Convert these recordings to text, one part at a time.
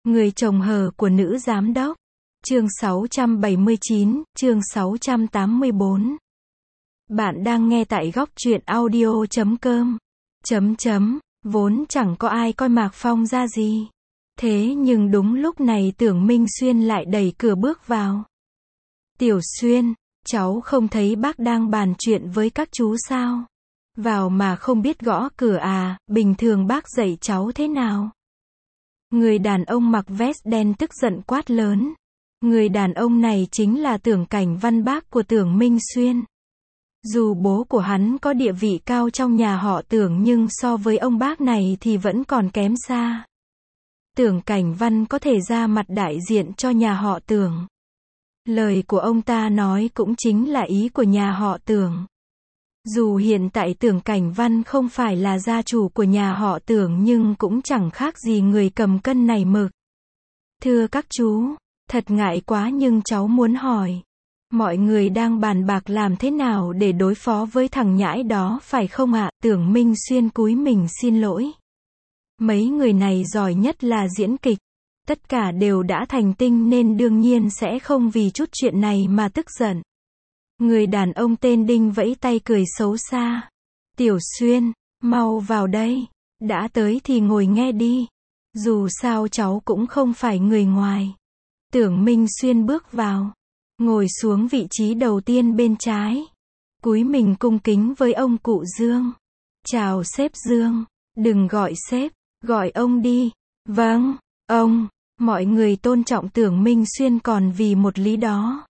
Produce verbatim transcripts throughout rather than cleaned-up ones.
Người chồng hờ của nữ giám đốc. Chương sáu trăm bảy mươi chín, chương sáu trăm tám mươi bốn. Bạn đang nghe tại góc truyện audio chấm com. Chấm chấm, vốn chẳng có ai coi Mạc Phong ra gì. Thế nhưng đúng lúc này Tưởng Minh Xuyên lại đẩy cửa bước vào. Tiểu Xuyên, cháu không thấy bác đang bàn chuyện với các chú sao? Vào mà không biết gõ cửa à, bình thường bác dạy cháu thế nào? Người đàn ông mặc vest đen tức giận quát lớn. Người đàn ông này chính là Tưởng Cảnh Văn, bác của Tưởng Minh Xuyên. Dù bố của hắn có địa vị cao trong nhà họ Tưởng nhưng so với ông bác này thì vẫn còn kém xa. Tưởng Cảnh Văn có thể ra mặt đại diện cho nhà họ Tưởng. Lời của ông ta nói cũng chính là ý của nhà họ Tưởng. Dù hiện tại Tưởng Cảnh Văn không phải là gia chủ của nhà họ Tưởng nhưng cũng chẳng khác gì người cầm cân nảy mực. Thưa các chú, thật ngại quá nhưng cháu muốn hỏi. Mọi người đang bàn bạc làm thế nào để đối phó với thằng nhãi đó phải không ạ? Tưởng Minh Xuyên cúi mình xin lỗi. Mấy người này giỏi nhất là diễn kịch. Tất cả đều đã thành tinh nên đương nhiên sẽ không vì chút chuyện này mà tức giận. Người đàn ông tên Đinh vẫy tay cười xấu xa. Tiểu Xuyên, mau vào đây. Đã tới thì ngồi nghe đi. Dù sao cháu cũng không phải người ngoài. Tưởng Minh Xuyên bước vào. Ngồi xuống vị trí đầu tiên bên trái. Cúi mình cung kính với ông cụ Dương. Chào sếp Dương. Đừng gọi sếp, gọi ông đi. Vâng, ông. Mọi người tôn trọng Tưởng Minh Xuyên còn vì một lý đó.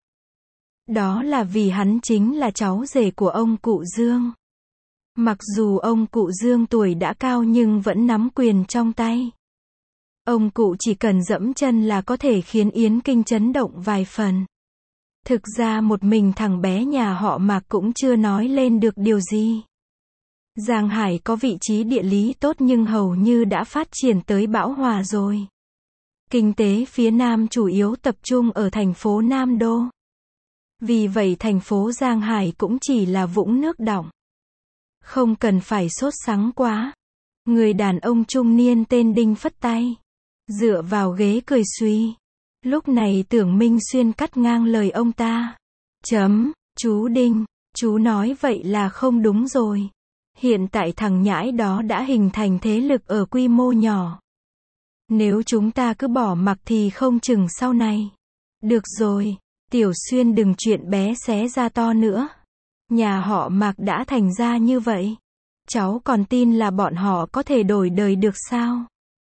Đó là vì hắn chính là cháu rể của ông cụ Dương. Mặc dù ông cụ Dương tuổi đã cao nhưng vẫn nắm quyền trong tay. Ông cụ chỉ cần dẫm chân là có thể khiến Yến Kinh chấn động vài phần. Thực ra một mình thằng bé nhà họ Mạc cũng chưa nói lên được điều gì. Giang Hải có vị trí địa lý tốt nhưng hầu như đã phát triển tới bão hòa rồi. Kinh tế phía Nam chủ yếu tập trung ở thành phố Nam Đô. Vì vậy thành phố Giang Hải cũng chỉ là vũng nước đọng. Không cần phải sốt sắng quá. Người đàn ông trung niên tên Đinh phất tay. Dựa vào ghế cười suy. Lúc này Tưởng Minh Xuyên cắt ngang lời ông ta. Chấm, chú Đinh, chú nói vậy là không đúng rồi. Hiện tại thằng nhãi đó đã hình thành thế lực ở quy mô nhỏ. Nếu chúng ta cứ bỏ mặc thì không chừng sau này. Được rồi, Tiểu Xuyên đừng chuyện bé xé ra to nữa. Nhà họ Mạc đã thành ra như vậy. Cháu còn tin là bọn họ có thể đổi đời được sao?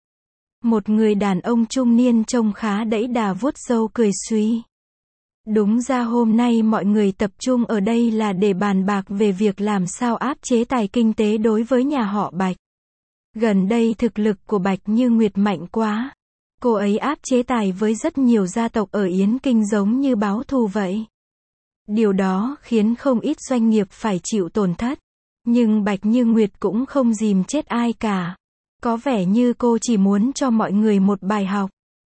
Một người đàn ông trung niên trông khá đẫy đà vuốt râu cười suy. Đúng ra hôm nay mọi người tập trung ở đây là để bàn bạc về việc làm sao áp chế tài kinh tế đối với nhà họ Bạch. Gần đây thực lực của Bạch Như Nguyệt mạnh quá. Cô ấy áp chế tài với rất nhiều gia tộc ở Yến Kinh giống như báo thù vậy. Điều đó khiến không ít doanh nghiệp phải chịu tổn thất. Nhưng Bạch Như Nguyệt cũng không dìm chết ai cả. Có vẻ như cô chỉ muốn cho mọi người một bài học.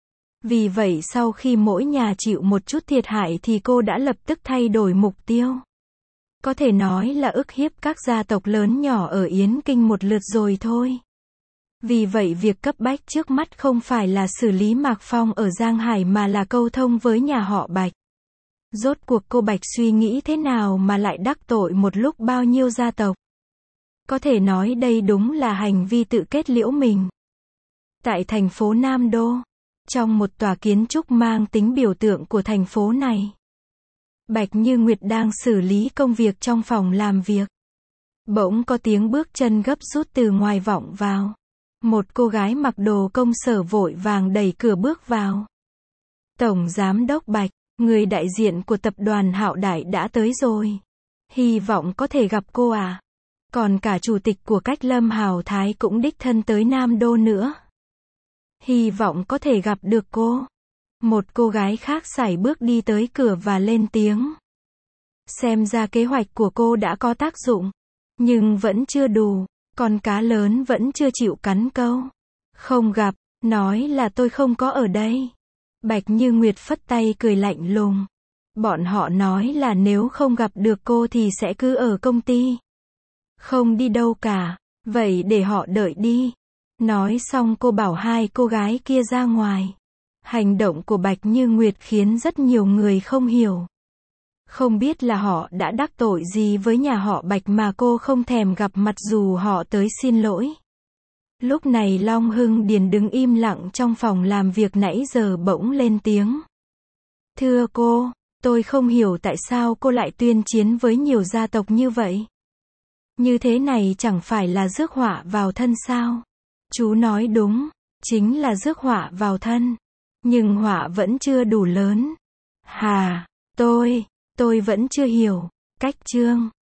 Vì vậy sau khi mỗi nhà chịu một chút thiệt hại thì cô đã lập tức thay đổi mục tiêu. Có thể nói là ức hiếp các gia tộc lớn nhỏ ở Yến Kinh một lượt rồi thôi. Vì vậy việc cấp bách trước mắt không phải là xử lý Mạc Phong ở Giang Hải mà là câu thông với nhà họ Bạch. Rốt cuộc cô Bạch suy nghĩ thế nào mà lại đắc tội một lúc bao nhiêu gia tộc? Có thể nói đây đúng là hành vi tự kết liễu mình. Tại thành phố Nam Đô, trong một tòa kiến trúc mang tính biểu tượng của thành phố này, Bạch Như Nguyệt đang xử lý công việc trong phòng làm việc. Bỗng có tiếng bước chân gấp rút từ ngoài vọng vào. Một cô gái mặc đồ công sở vội vàng đẩy cửa bước vào. Tổng Giám đốc Bạch, người đại diện của tập đoàn Hạo Đại đã tới rồi. Hy vọng có thể gặp cô à. Còn cả chủ tịch của Cách Lâm Hào Thái cũng đích thân tới Nam Đô nữa. Hy vọng có thể gặp được cô. Một cô gái khác sải bước đi tới cửa và lên tiếng. Xem ra kế hoạch của cô đã có tác dụng. Nhưng vẫn chưa đủ. Con cá lớn vẫn chưa chịu cắn câu. Không gặp, nói là tôi không có ở đây. Bạch Như Nguyệt phất tay cười lạnh lùng. Bọn họ nói là nếu không gặp được cô thì sẽ cứ ở công ty. Không đi đâu cả, vậy để họ đợi đi. Nói xong cô bảo hai cô gái kia ra ngoài. Hành động của Bạch Như Nguyệt khiến rất nhiều người không hiểu. Không biết là họ đã đắc tội gì với nhà họ Bạch mà cô không thèm gặp mặt dù họ tới xin lỗi. Lúc này Long Hưng Điền đứng im lặng trong phòng làm việc nãy giờ bỗng lên tiếng. Thưa cô, tôi không hiểu tại sao cô lại tuyên chiến với nhiều gia tộc như vậy. Như thế này chẳng phải là rước họa vào thân sao? Chú nói đúng, chính là rước họa vào thân. Nhưng họa vẫn chưa đủ lớn. Hà, tôi, tôi vẫn chưa hiểu. Cách Trương